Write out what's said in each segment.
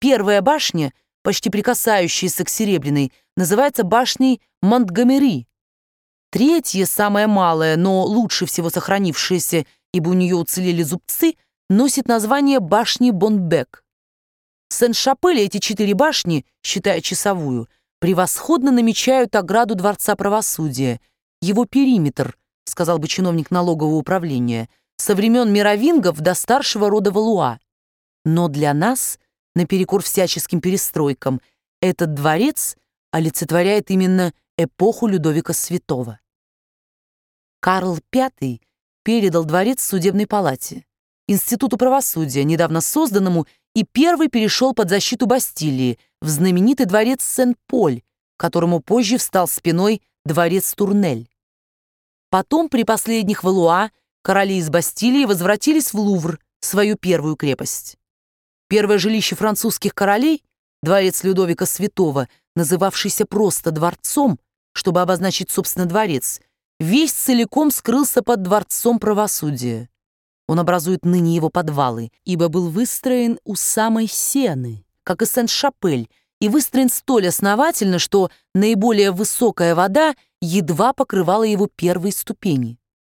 Первая башня, почти прикасающаяся к Серебряной, называется башней Монтгомери. Третья, самая малая, но лучше всего сохранившаяся, ибо у нее уцелели зубцы, носит название башни Бонбек. В Сен-Шапеле эти 4 башни, считая часовую, превосходно намечают ограду Дворца правосудия. Его периметр, сказал бы чиновник налогового управления, со времен мировингов до старшего рода Валуа. Но для нас, наперекор всяческим перестройкам, этот дворец олицетворяет именно эпоху Людовика Святого. Карл V передал дворец судебной палате, Институту правосудия, недавно созданному, и первый перешел под защиту Бастилии в знаменитый дворец Сен-Поль, которому позже встал спиной дворец Турнель. Потом, при последних Валуа, короли из Бастилии возвратились в Лувр, свою первую крепость. Первое жилище французских королей, дворец Людовика Святого, называвшийся просто дворцом, чтобы обозначить, собственно, дворец, весь целиком скрылся под дворцом правосудия. Он образует ныне его подвалы, ибо был выстроен у самой Сены, как и Сен-Шапель, и выстроен столь основательно, что наиболее высокая вода едва покрывала его первые ступени.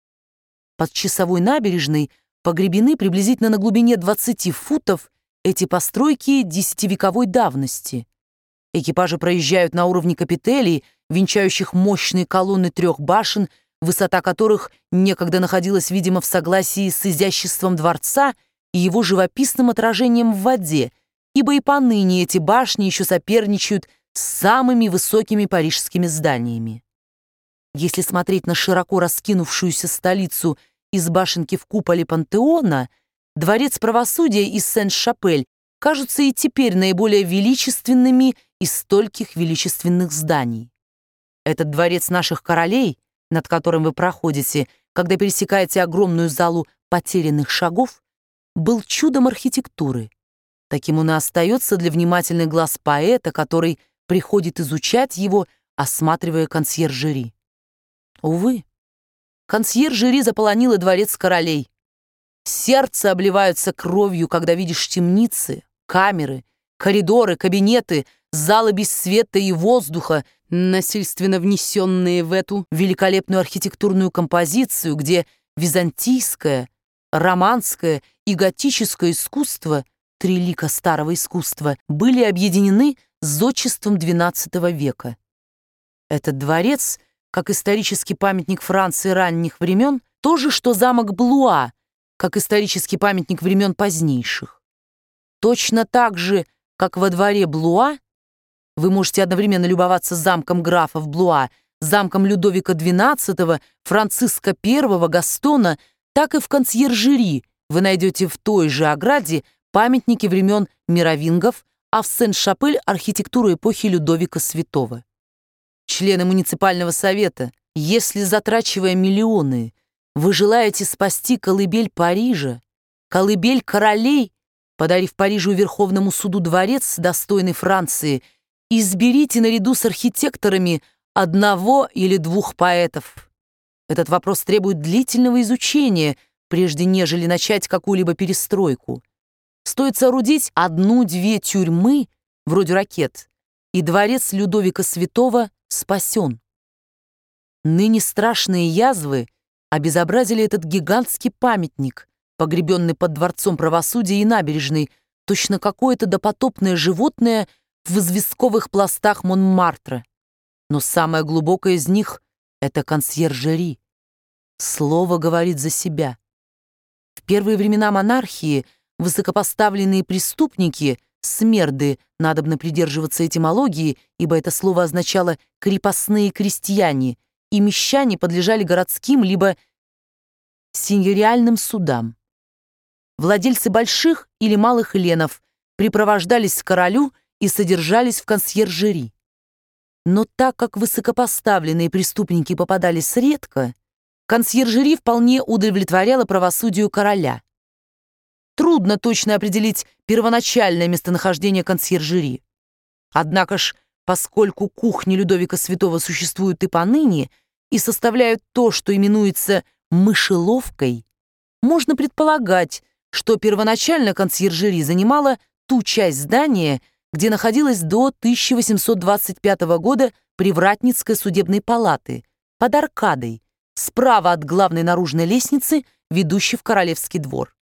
Под часовой набережной погребены приблизительно на глубине 20 футов эти постройки десятивековой давности. Экипажи проезжают на уровне капителей, венчающих мощные колонны 3 башен, высота которых некогда находилась, видимо, в согласии с изяществом дворца и его живописным отражением в воде, ибо и поныне эти башни еще соперничают с самыми высокими парижскими зданиями. Если смотреть на широко раскинувшуюся столицу из башенки в куполе Пантеона, дворец правосудия из Сен-Шапель кажутся и теперь наиболее величественными из стольких величественных зданий. Этот дворец наших королей, над которым вы проходите, когда пересекаете огромную залу потерянных шагов, был чудом архитектуры. Таким он и остается для внимательных глаз поэта, который приходит изучать его, осматривая консьержери. Увы, консьержери заполонила дворец королей. Сердце обливается кровью, когда видишь темницы, камеры, коридоры, кабинеты, залы без света и воздуха, насильственно внесенные в эту великолепную архитектурную композицию, где византийское, романское и готическое искусство, 3 лика старого искусства, были объединены с зодчеством XII века. Этот дворец, как исторический памятник Франции ранних времен, то же, что замок Блуа, как исторический памятник времен позднейших. Точно так же, как во дворе Блуа, вы можете одновременно любоваться замком графов Блуа, замком Людовика XII, Франциска I, Гастона, так и в консьержери вы найдете в той же ограде памятники времен мировингов, а в Сен-Шапель архитектуру эпохи Людовика Святого. Члены муниципального совета, если, затрачивая миллионы, вы желаете спасти колыбель Парижа, колыбель королей, подарив Парижу и Верховному суду дворец, достойный Франции, изберите наряду с архитекторами 1 или 2 поэтов. Этот вопрос требует длительного изучения, прежде нежели начать какую-либо перестройку. Стоит соорудить 1-2 тюрьмы, вроде ракет, и дворец Людовика Святого спасен. Ныне страшные язвы обезобразили этот гигантский памятник, погребенный под дворцом правосудия и набережной, точно какое-то допотопное животное в известковых пластах Монмартра. Но самое глубокое из них — это консьержери. Слово говорит за себя. В первые времена монархии высокопоставленные преступники, смерды, надобно придерживаться этимологии, ибо это слово означало «крепостные крестьяне», и мещане подлежали городским либо сеньориальным судам. Владельцы больших или малых ленов припровождались к королю и содержались в консьержери. Но так как высокопоставленные преступники попадались редко, консьержери вполне удовлетворяла правосудию короля. Трудно точно определить первоначальное местонахождение консьержери. Однако ж, поскольку кухни Людовика Святого существуют и поныне и составляют то, что именуется мышеловкой, можно предполагать, что первоначально консьержери занимала ту часть здания, где находилась до 1825 года Привратницкая судебной палаты, под аркадой, справа от главной наружной лестницы, ведущей в Королевский двор.